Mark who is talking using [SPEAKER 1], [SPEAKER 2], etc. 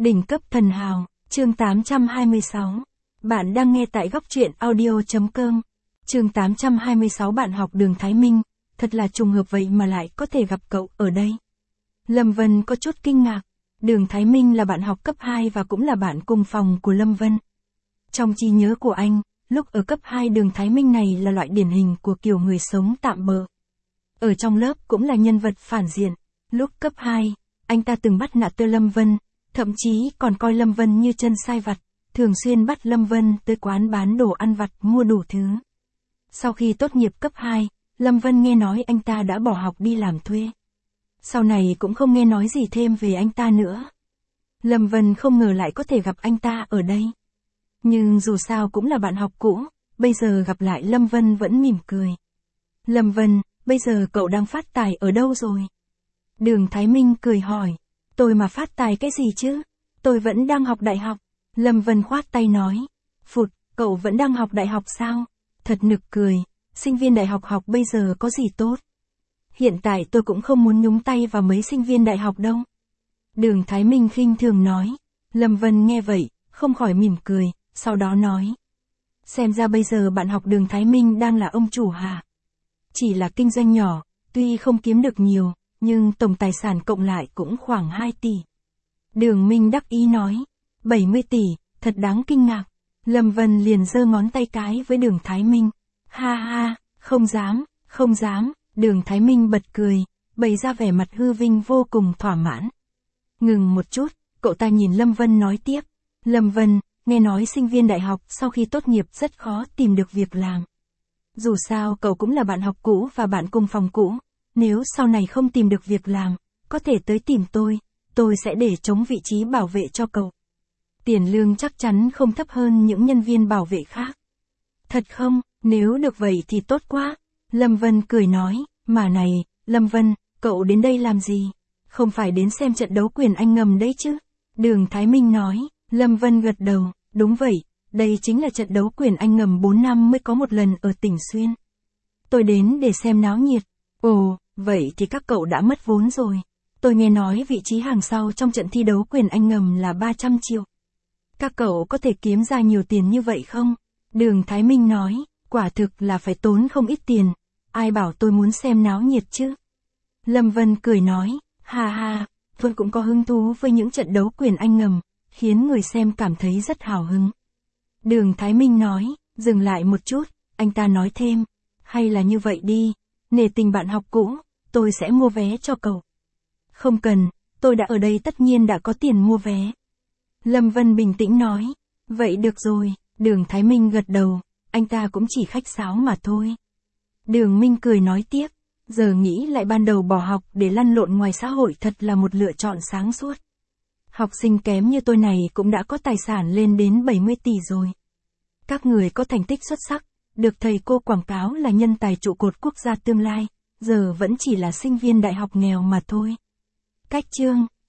[SPEAKER 1] Đỉnh cấp thần hào, chương 826. Bạn đang nghe tại góc truyện audio.com. Chương 826 bạn học Đường Thái Minh, thật là trùng hợp vậy mà lại có thể gặp cậu ở đây. Lâm Vân có chút kinh ngạc, Đường Thái Minh là bạn học cấp 2 và cũng là bạn cùng phòng của Lâm Vân. Trong trí nhớ của anh, lúc ở cấp 2 Đường Thái Minh này là loại điển hình của kiểu người sống tạm bợ. Ở trong lớp cũng là nhân vật phản diện, lúc cấp 2, anh ta từng bắt nạt Lâm Vân, thậm chí còn coi Lâm Vân như chân sai vặt, thường xuyên bắt Lâm Vân tới quán bán đồ ăn vặt mua đủ thứ. Sau khi tốt nghiệp cấp 2, Lâm Vân nghe nói anh ta đã bỏ học đi làm thuê. Sau này cũng không nghe nói gì thêm về anh ta nữa. Lâm Vân không ngờ lại có thể gặp anh ta ở đây. Nhưng dù sao cũng là bạn học cũ, bây giờ gặp lại Lâm Vân vẫn mỉm cười. Lâm Vân, bây giờ cậu đang phát tài ở đâu rồi? Đường Thái Minh cười hỏi. Tôi mà phát tài cái gì chứ? Tôi vẫn đang học đại học. Lâm Vân khoát tay nói. Phụt, cậu vẫn đang học đại học sao? Thật nực cười, sinh viên đại học học bây giờ có gì tốt? Hiện tại tôi cũng không muốn nhúng tay vào mấy sinh viên đại học đâu. Đường Thái Minh khinh thường nói. Lâm Vân nghe vậy, không khỏi mỉm cười, sau đó nói. Xem ra bây giờ bạn học Đường Thái Minh đang là ông chủ hả? Chỉ là kinh doanh nhỏ, tuy không kiếm được nhiều, nhưng tổng tài sản cộng lại cũng khoảng 2 tỷ. Đường Minh đắc ý nói. 70 tỷ, thật đáng kinh ngạc. Lâm Vân liền giơ ngón tay cái với Đường Thái Minh. Ha ha, không dám, Đường Thái Minh bật cười, bày ra vẻ mặt hư vinh vô cùng thỏa mãn. Ngừng một chút, cậu ta nhìn Lâm Vân nói tiếp. Lâm Vân, nghe nói sinh viên đại học sau khi tốt nghiệp rất khó tìm được việc làm. Dù sao cậu cũng là bạn học cũ và bạn cùng phòng cũ, nếu sau này không tìm được việc làm, có thể tới tìm tôi sẽ để trống vị trí bảo vệ cho cậu. Tiền lương chắc chắn không thấp hơn những nhân viên bảo vệ khác. Thật không, nếu được vậy thì tốt quá. Lâm Vân cười nói, mà này, Lâm Vân, cậu đến đây làm gì? Không phải đến xem trận đấu quyền Anh ngầm đấy chứ? Đường Thái Minh nói. Lâm Vân gật đầu, đúng vậy, đây chính là trận đấu quyền Anh ngầm 4 năm mới có một lần ở tỉnh Xuyên. Tôi đến để xem náo nhiệt. Ồ, vậy thì các cậu đã mất vốn rồi. Tôi nghe nói vị trí hàng sau trong trận thi đấu quyền Anh ngầm là 300 triệu. Các cậu có thể kiếm ra nhiều tiền như vậy không? Đường Thái Minh nói, quả thực là phải tốn không ít tiền. Ai bảo tôi muốn xem náo nhiệt chứ? Lâm Vân cười nói, ha ha, tôi cũng có hứng thú với những trận đấu quyền Anh ngầm, khiến người xem cảm thấy rất hào hứng. Đường Thái Minh nói, dừng lại một chút, anh ta nói thêm, hay là như vậy đi, nể tình bạn học cũ, tôi sẽ mua vé cho cậu. Không cần, tôi đã ở đây tất nhiên đã có tiền mua vé. Lâm Vân bình tĩnh nói, vậy được rồi, Đường Thái Minh gật đầu, anh ta cũng chỉ khách sáo mà thôi. Đường Minh cười nói tiếp, giờ nghĩ lại ban đầu bỏ học để lăn lộn ngoài xã hội thật là một lựa chọn sáng suốt. Học sinh kém như tôi này cũng đã có tài sản lên đến 70 tỷ rồi. Các người có thành tích xuất sắc, được thầy cô quảng cáo là nhân tài trụ cột quốc gia tương lai, giờ vẫn chỉ là sinh viên đại học nghèo mà thôi. Cách chương